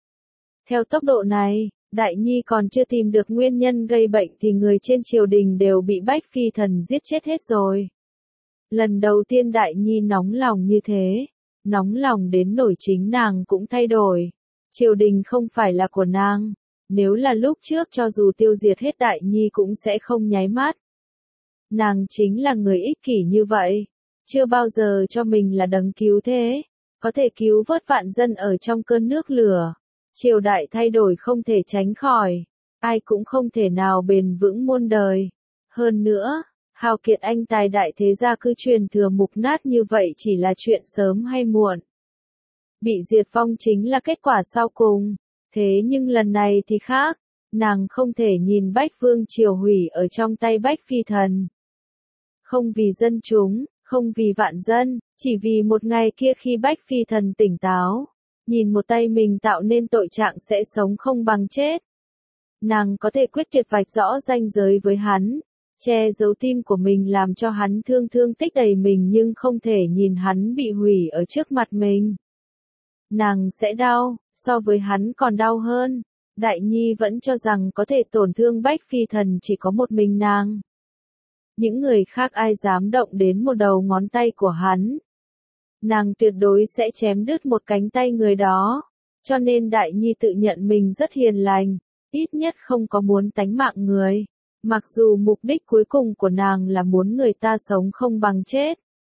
Theo tốc độ này, Đại Nhi còn chưa tìm được nguyên nhân gây bệnh thì người trên triều đình đều bị Bách Phi Thần giết chết hết rồi. Lần đầu tiên Đại Nhi nóng lòng như thế, nóng lòng đến nỗi chính nàng cũng thay đổi. Triều đình không phải là của nàng, nếu là lúc trước cho dù tiêu diệt hết Đại Nhi cũng sẽ không nháy mắt. Nàng chính là người ích kỷ như vậy, chưa bao giờ cho mình là đấng cứu thế, có thể cứu vớt vạn dân ở trong cơn nước lửa. Triều đại thay đổi không thể tránh khỏi, ai cũng không thể nào bền vững muôn đời. Hơn nữa, hào kiệt anh tài đại thế gia cứ truyền thừa mục nát như vậy chỉ là chuyện sớm hay muộn. Bị diệt vong chính là kết quả sau cùng, thế nhưng lần này thì khác, nàng không thể nhìn Bách Vương triều hủy ở trong tay Bách Phi Thần. Không vì dân chúng, không vì vạn dân, chỉ vì một ngày kia khi Bách Phi Thần tỉnh táo, nhìn một tay mình tạo nên tội trạng sẽ sống không bằng chết. Nàng có thể quyết tuyệt vạch rõ ranh giới với hắn, che giấu tim của mình làm cho hắn thương tích đầy mình nhưng không thể nhìn hắn bị hủy ở trước mặt mình. Nàng sẽ đau, so với hắn còn đau hơn. Đại Nhi vẫn cho rằng có thể tổn thương Bách Phi Thần chỉ có một mình nàng. Những người khác ai dám động đến một đầu ngón tay của hắn. Nàng tuyệt đối sẽ chém đứt một cánh tay người đó. Cho nên Đại Nhi tự nhận mình rất hiền lành, ít nhất không có muốn tánh mạng người. Mặc dù mục đích cuối cùng của nàng là muốn người ta sống không bằng chết.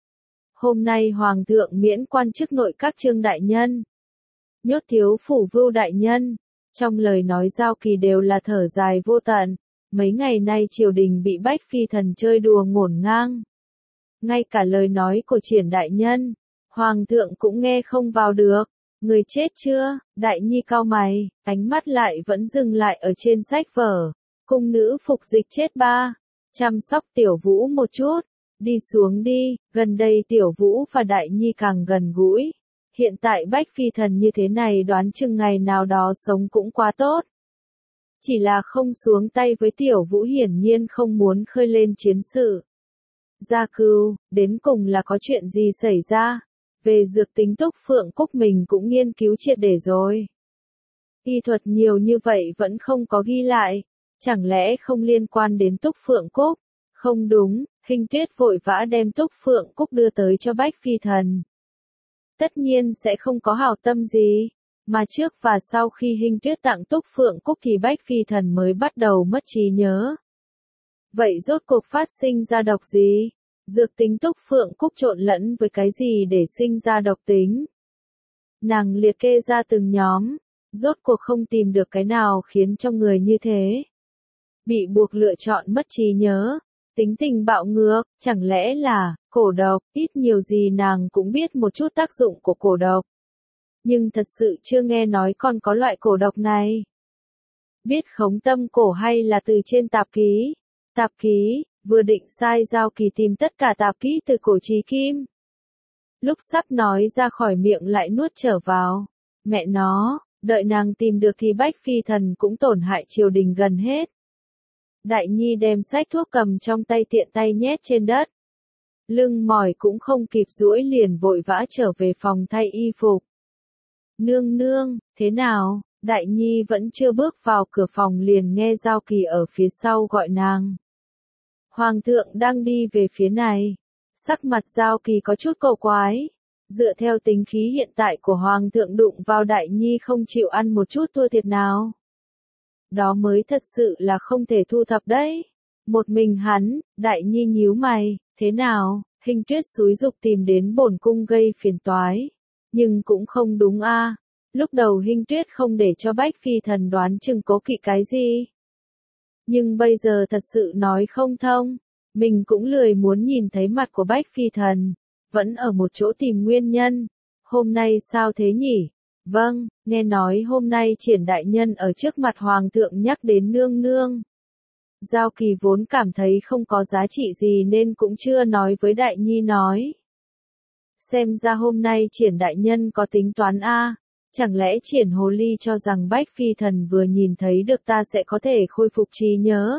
Hôm nay Hoàng thượng miễn quan chức nội các Trương đại nhân, nhốt thiếu phủ Vưu đại nhân. Trong lời nói Giao Kỳ đều là thở dài vô tận. Mấy ngày nay triều đình bị Bách Phi Thần chơi đùa ngổn ngang. Ngay cả lời nói của Triển đại nhân, Hoàng thượng cũng nghe không vào được. Người chết chưa? Đại Nhi cau mày, ánh mắt lại vẫn dừng lại ở trên sách vở. Cung nữ phục dịch chết ba. Chăm sóc Tiểu Vũ một chút. Đi xuống đi, gần đây Tiểu Vũ và Đại Nhi càng gần gũi. Hiện tại Bách Phi Thần như thế này đoán chừng ngày nào đó sống cũng quá tốt. Chỉ là không xuống tay với Tiểu Vũ hiển nhiên không muốn khơi lên chiến sự. Gia Cừu, đến cùng là có chuyện gì xảy ra? Về dược tính Túc Phượng Cúc mình cũng nghiên cứu triệt để rồi. Y thuật nhiều như vậy vẫn không có ghi lại. Chẳng lẽ không liên quan đến Túc Phượng Cúc? Không đúng, Hinh Tuyết vội vã đem Túc Phượng Cúc đưa tới cho Bách Phi Thần. Tất nhiên sẽ không có hảo tâm gì. Mà trước và sau khi Hinh Tuyết tặng Túc Phượng Cúc thì Bách Phi Thần mới bắt đầu mất trí nhớ. Vậy rốt cuộc phát sinh ra độc gì? Dược tính Túc Phượng Cúc trộn lẫn với cái gì để sinh ra độc tính? Nàng liệt kê ra từng nhóm, rốt cuộc không tìm được cái nào khiến cho người như thế bị buộc lựa chọn mất trí nhớ, tính tình bạo ngược, chẳng lẽ là cổ độc? Ít nhiều gì nàng cũng biết một chút tác dụng của cổ độc. Nhưng thật sự chưa nghe nói còn có loại cổ độc này. Biết khống tâm cổ hay là từ trên tạp ký? Tạp ký, vừa định sai Giao Kỳ tìm tất cả tạp ký từ cổ chí kim. Lúc sắp nói ra khỏi miệng lại nuốt trở vào. Mẹ nó, đợi nàng tìm được thì Bách Phi Thần cũng tổn hại triều đình gần hết. Đại Nhi đem sách thuốc cầm trong tay tiện tay nhét trên đất. Lưng mỏi cũng không kịp duỗi liền vội vã trở về phòng thay y phục. Nương nương, thế nào? Đại Nhi vẫn chưa bước vào cửa phòng liền nghe Giao Kỳ ở phía sau gọi nàng. Hoàng thượng đang đi về phía này. Sắc mặt Giao Kỳ có chút cổ quái. Dựa theo tính khí hiện tại của Hoàng thượng đụng vào Đại Nhi không chịu ăn một chút thua thiệt nào. Đó mới thật sự là không thể thu thập đấy. Một mình hắn, Đại Nhi nhíu mày, thế nào? Hinh Tuyết xúi giục tìm đến bổn cung gây phiền toái. Nhưng cũng không đúng a. Lúc đầu Hinh Tuyết không để cho Bách Phi Thần đoán chừng cố kỵ cái gì. Nhưng bây giờ thật sự nói không thông. Mình cũng lười muốn nhìn thấy mặt của Bách Phi Thần. Vẫn ở một chỗ tìm nguyên nhân. Hôm nay sao thế nhỉ? Vâng, nghe nói hôm nay Triển đại nhân ở trước mặt Hoàng thượng nhắc đến nương nương. Giao Kỳ vốn cảm thấy không có giá trị gì nên cũng chưa nói với Đại Nhi nói. Xem ra hôm nay Triển đại nhân có tính toán a. Chẳng lẽ Triển Hồ Ly cho rằng Bách Phi Thần vừa nhìn thấy được ta sẽ có thể khôi phục trí nhớ?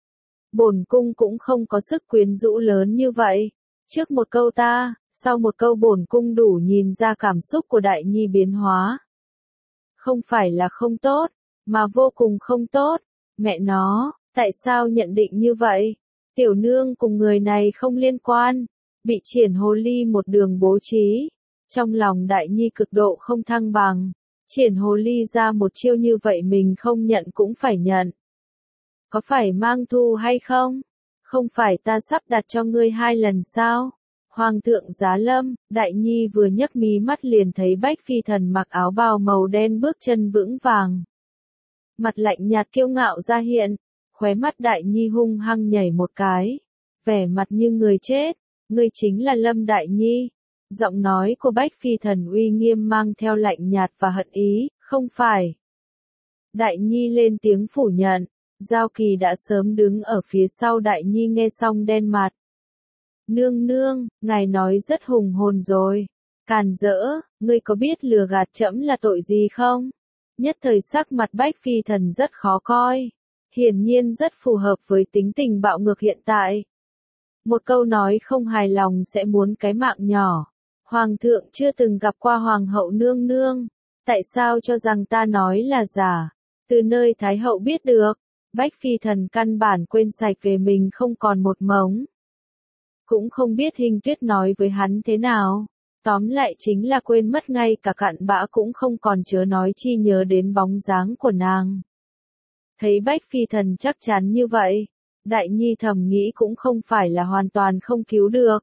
Bổn cung cũng không có sức quyến rũ lớn như vậy. Trước một câu ta, sau một câu bổn cung đủ nhìn ra cảm xúc của Đại Nhi biến hóa. Không phải là không tốt, mà vô cùng không tốt. Mẹ nó, tại sao nhận định như vậy? Tiểu nương cùng người này không liên quan, bị Triển Hồ Ly một đường bố trí. Trong lòng Đại Nhi cực độ không thăng bằng. Triển Hồ Ly ra một chiêu như vậy mình không nhận cũng phải nhận. Có phải mang thù hay không? Không phải ta sắp đặt cho ngươi 2 lần sao? Hoàng thượng giá lâm, Đại Nhi vừa nhấc mí mắt liền thấy Bách Phi Thần mặc áo bào màu đen bước chân vững vàng. Mặt lạnh nhạt kiêu ngạo ra hiện, khóe mắt Đại Nhi hung hăng nhảy một cái. Vẻ mặt như người chết, ngươi chính là Lâm Đại Nhi. Giọng nói của Bách Phi Thần uy nghiêm mang theo lạnh nhạt và hận ý, không phải. Đại Nhi lên tiếng phủ nhận, Giao Kỳ đã sớm đứng ở phía sau Đại Nhi nghe xong đen mặt. Nương nương, ngài nói rất hùng hồn rồi. Càn rỡ, ngươi có biết lừa gạt trẫm là tội gì không? Nhất thời sắc mặt Bách Phi Thần rất khó coi. Hiển nhiên rất phù hợp với tính tình bạo ngược hiện tại. Một câu nói không hài lòng sẽ muốn cái mạng nhỏ. Hoàng thượng chưa từng gặp qua Hoàng hậu nương nương. Tại sao cho rằng ta nói là giả? Từ nơi Thái hậu biết được. Bách Phi Thần căn bản quên sạch về mình không còn một mống. Cũng không biết Hình Tuyết nói với hắn thế nào. Tóm lại chính là quên mất ngay cả cặn bã cũng không còn chớ nói chi nhớ đến bóng dáng của nàng. Thấy Bách Phi Thần chắc chắn như vậy, Đại Nhi thầm nghĩ cũng không phải là hoàn toàn không cứu được.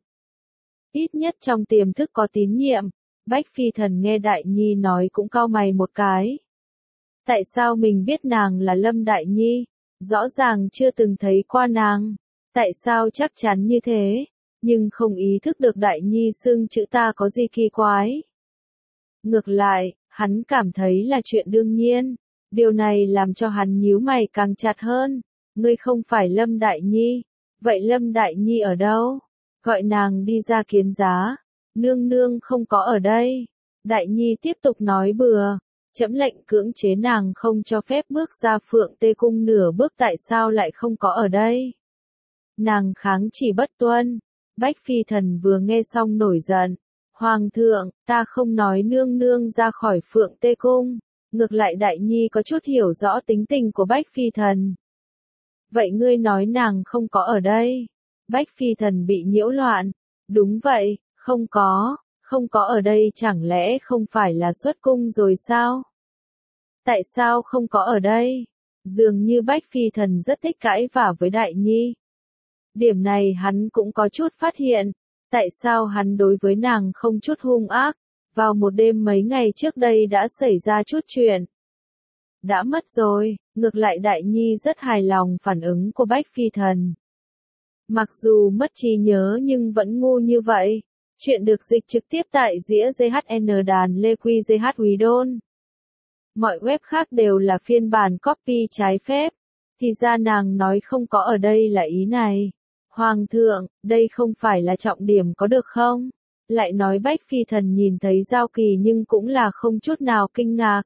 Ít nhất trong tiềm thức có tín nhiệm, Bách Phi Thần nghe Đại Nhi nói cũng cau mày một cái. Tại sao mình biết nàng là Lâm Đại Nhi? Rõ ràng chưa từng thấy qua nàng. Tại sao chắc chắn như thế? Nhưng không ý thức được Đại Nhi xưng chữ ta có gì kỳ quái. Ngược lại, hắn cảm thấy là chuyện đương nhiên. Điều này làm cho hắn nhíu mày càng chặt hơn. Ngươi không phải Lâm Đại Nhi. Vậy Lâm Đại Nhi ở đâu? Gọi nàng đi ra kiến giá. Nương nương không có ở đây. Đại Nhi tiếp tục nói bừa. Trẫm lệnh cưỡng chế nàng không cho phép bước ra Phượng Tê Cung nửa bước, tại sao lại không có ở đây? Nàng kháng chỉ bất tuân. Bách Phi Thần vừa nghe xong nổi giận. Hoàng thượng, ta không nói nương nương ra khỏi Phượng Tê Cung. Ngược lại Đại Nhi có chút hiểu rõ tính tình của Bách Phi Thần. Vậy ngươi nói nàng không có ở đây. Bách Phi Thần bị nhiễu loạn. Đúng vậy, không có ở đây chẳng lẽ không phải là xuất cung rồi sao? Tại sao không có ở đây? Dường như Bách Phi Thần rất thích cãi vả với Đại Nhi. Điểm này hắn cũng có chút phát hiện. Tại sao hắn đối với nàng không chút hung ác? Vào một đêm mấy ngày trước đây đã xảy ra chút chuyện. Đã mất rồi, ngược lại Đại Nhi rất hài lòng phản ứng của Bách Phi Thần. Mặc dù mất trí nhớ nhưng vẫn ngu như vậy. Chuyện được dịch trực tiếp tại Dĩa GHN đàn Lê Quy GH Quý Đôn. Mọi web khác đều là phiên bản copy trái phép. Thì ra nàng nói không có ở đây là ý này. Hoàng thượng, đây không phải là trọng điểm có được không? Lại nói Bách Phi Thần nhìn thấy Giao Kỳ nhưng cũng là không chút nào kinh ngạc.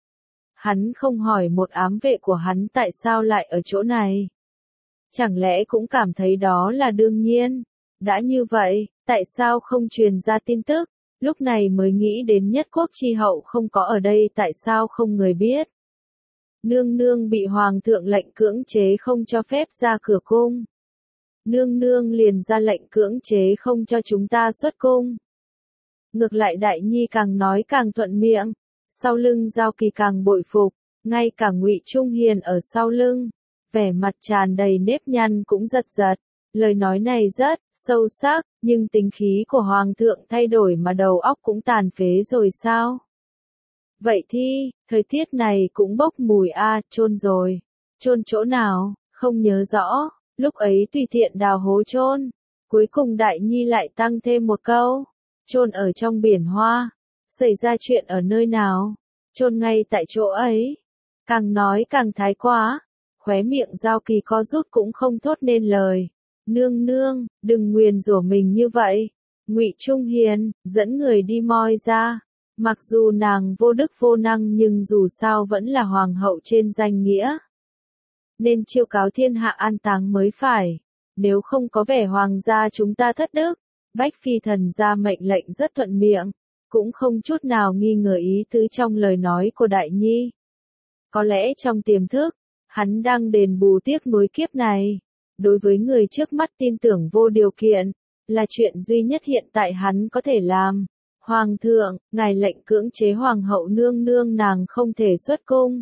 Hắn không hỏi một ám vệ của hắn tại sao lại ở chỗ này. Chẳng lẽ cũng cảm thấy đó là đương nhiên. Đã như vậy, tại sao không truyền ra tin tức? Lúc này mới nghĩ đến Nhất Quốc chi hậu không có ở đây, tại sao không người biết? Nương nương bị Hoàng thượng lệnh cưỡng chế không cho phép ra cửa cung. Nương nương liền ra lệnh cưỡng chế không cho chúng ta xuất cung. Ngược lại Đại Nhi càng nói càng thuận miệng. Sau lưng Giao Kỳ càng bội phục. Ngay cả Ngụy Trung Hiền ở sau lưng. Vẻ mặt tràn đầy nếp nhăn cũng giật giật. Lời nói này rất sâu sắc, nhưng tính khí của Hoàng thượng thay đổi mà đầu óc cũng tàn phế rồi sao? Vậy thì, thời tiết này cũng bốc mùi chôn rồi. Chôn chỗ nào, không nhớ rõ, lúc ấy tùy tiện đào hố chôn. Cuối cùng Đại Nhi lại tăng thêm một câu. Chôn ở trong biển hoa. Xảy ra chuyện ở nơi nào? Chôn ngay tại chỗ ấy. Càng nói càng thái quá. Khóe miệng Giao Kỳ co rút cũng không thốt nên lời. Nương nương, đừng nguyền rủa mình như vậy. Ngụy Trung Hiền, dẫn người đi moi ra. Mặc dù nàng vô đức vô năng nhưng dù sao vẫn là hoàng hậu trên danh nghĩa. Nên chiêu cáo thiên hạ an táng mới phải. Nếu không có vẻ hoàng gia chúng ta thất đức. Bách phi thần ra mệnh lệnh rất thuận miệng. Cũng không chút nào nghi ngờ ý tứ trong lời nói của Đại Nhi. Có lẽ trong tiềm thức, hắn đang đền bù tiếc nuối kiếp này. Đối với người trước mắt tin tưởng vô điều kiện, là chuyện duy nhất hiện tại hắn có thể làm. Hoàng thượng, ngài lệnh cưỡng chế hoàng hậu nương nương nàng không thể xuất cung.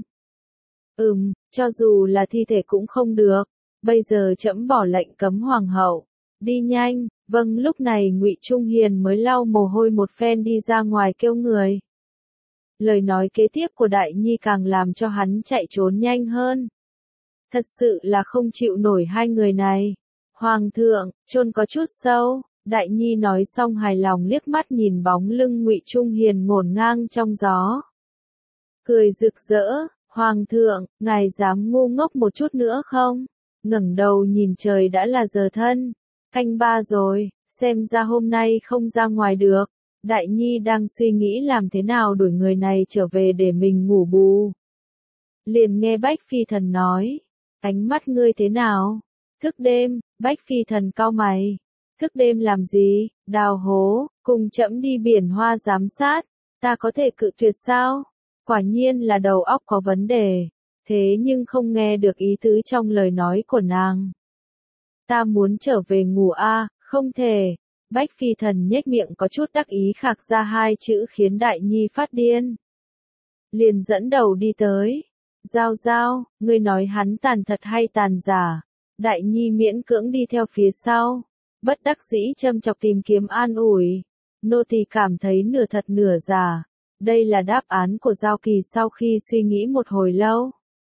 Cho dù là thi thể cũng không được. Bây giờ trẫm bỏ lệnh cấm hoàng hậu. Đi nhanh. Vâng, lúc này Ngụy Trung Hiền mới lau mồ hôi một phen đi ra ngoài kêu người. Lời nói kế tiếp của Đại Nhi càng làm cho hắn chạy trốn nhanh hơn. Thật sự là không chịu nổi hai người này. Hoàng thượng, chôn có chút sâu. Đại Nhi nói xong hài lòng liếc mắt nhìn bóng lưng Ngụy Trung Hiền ngổn ngang trong gió. Cười rực rỡ, Hoàng thượng, ngài dám ngu ngốc một chút nữa không? Ngẩng đầu nhìn trời đã là giờ thân. Canh ba rồi, xem ra hôm nay không ra ngoài được. Đại Nhi đang suy nghĩ làm thế nào đuổi người này trở về để mình ngủ bù. Liền nghe Bách Phi Thần nói, ánh mắt ngươi thế nào? Thức đêm. Bách Phi Thần cau mày. Thức đêm làm gì? Đào hố, cùng trẫm đi biển hoa giám sát. Ta có thể cự tuyệt sao? Quả nhiên là đầu óc có vấn đề. Thế nhưng không nghe được ý tứ trong lời nói của nàng. Ta muốn trở về ngủ a, không thể. Bách Phi Thần nhếch miệng có chút đắc ý khạc ra hai chữ khiến Đại Nhi phát điên. Liền dẫn đầu đi tới. Giao giao, ngươi nói hắn tàn thật hay tàn giả? Đại Nhi miễn cưỡng đi theo phía sau. Bất đắc dĩ châm chọc tìm kiếm an ủi. Nô tỳ cảm thấy nửa thật nửa giả. Đây là đáp án của Giao Kỳ sau khi suy nghĩ một hồi lâu.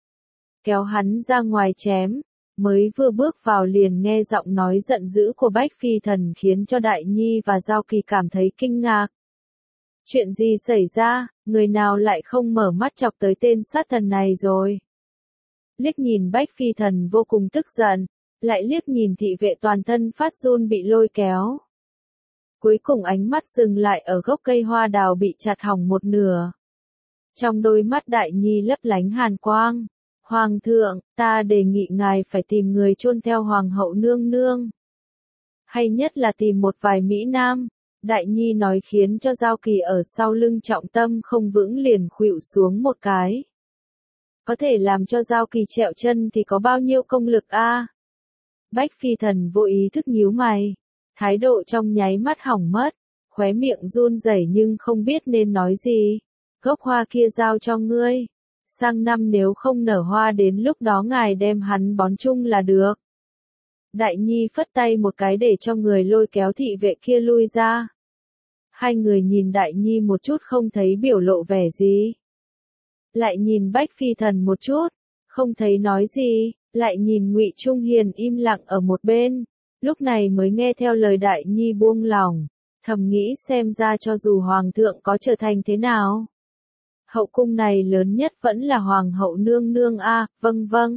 Kéo hắn ra ngoài chém. Mới vừa bước vào liền nghe giọng nói giận dữ của Bách Phi Thần khiến cho Đại Nhi và Giao Kỳ cảm thấy kinh ngạc. Chuyện gì xảy ra, người nào lại không mở mắt chọc tới tên sát thần này rồi? Liếc nhìn Bách Phi Thần vô cùng tức giận, lại liếc nhìn thị vệ toàn thân phát run bị lôi kéo. Cuối cùng ánh mắt dừng lại ở gốc cây hoa đào bị chặt hỏng một nửa. Trong đôi mắt Đại Nhi lấp lánh hàn quang. Hoàng thượng, ta đề nghị ngài phải tìm người chôn theo hoàng hậu nương nương. Hay nhất là tìm một vài Mỹ Nam. Đại Nhi nói khiến cho Giao Kỳ ở sau lưng trọng tâm không vững liền khuỵu xuống một cái. Có thể làm cho Giao Kỳ trẹo chân thì có bao nhiêu công lực a? Bách Phi Thần vô ý thức nhíu mày. Thái độ trong nháy mắt hỏng mất. Khóe miệng run rẩy nhưng không biết nên nói gì. Gốc hoa kia giao cho ngươi. Sang năm nếu không nở hoa đến lúc đó ngài đem hắn bón chung là được. Đại Nhi phất tay một cái để cho người lôi kéo thị vệ kia lui ra. Hai người nhìn Đại Nhi một chút không thấy biểu lộ vẻ gì. Lại nhìn Bách Phi Thần một chút, không thấy nói gì, lại nhìn Ngụy Trung Hiền im lặng ở một bên. Lúc này mới nghe theo lời Đại Nhi buông lòng, thầm nghĩ xem ra cho dù Hoàng thượng có trở thành thế nào. Hậu cung này lớn nhất vẫn là Hoàng hậu nương nương a, vâng vâng.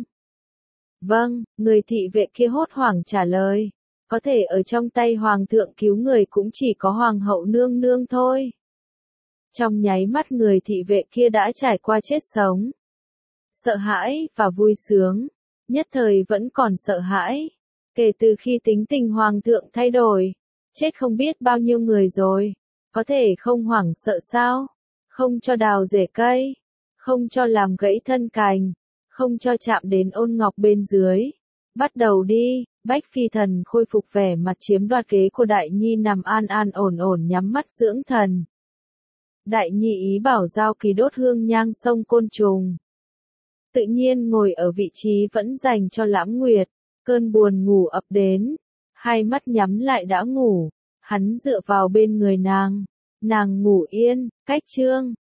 Vâng, người thị vệ kia hốt hoảng trả lời. Có thể ở trong tay Hoàng thượng cứu người cũng chỉ có Hoàng hậu nương nương thôi. Trong nháy mắt người thị vệ kia đã trải qua chết sống. Sợ hãi và vui sướng. Nhất thời vẫn còn sợ hãi. Kể từ khi tính tình Hoàng thượng thay đổi. Chết không biết bao nhiêu người rồi. Có thể không hoảng sợ sao? Không cho đào rễ cây. Không cho làm gãy thân cành. Không cho chạm đến ôn ngọc bên dưới. Bắt đầu đi. Bách Phi Thần khôi phục vẻ mặt chiếm đoạt ghế của Đại Nhi nằm an an ổn ổn nhắm mắt dưỡng thần. Đại Nhi ý bảo Giao Kỳ đốt hương nhang sông côn trùng. Tự nhiên ngồi ở vị trí vẫn dành cho Lãm Nguyệt. Cơn buồn ngủ ập đến. Hai mắt nhắm lại đã ngủ. Hắn dựa vào bên người nàng. Nàng ngủ yên, cách chương.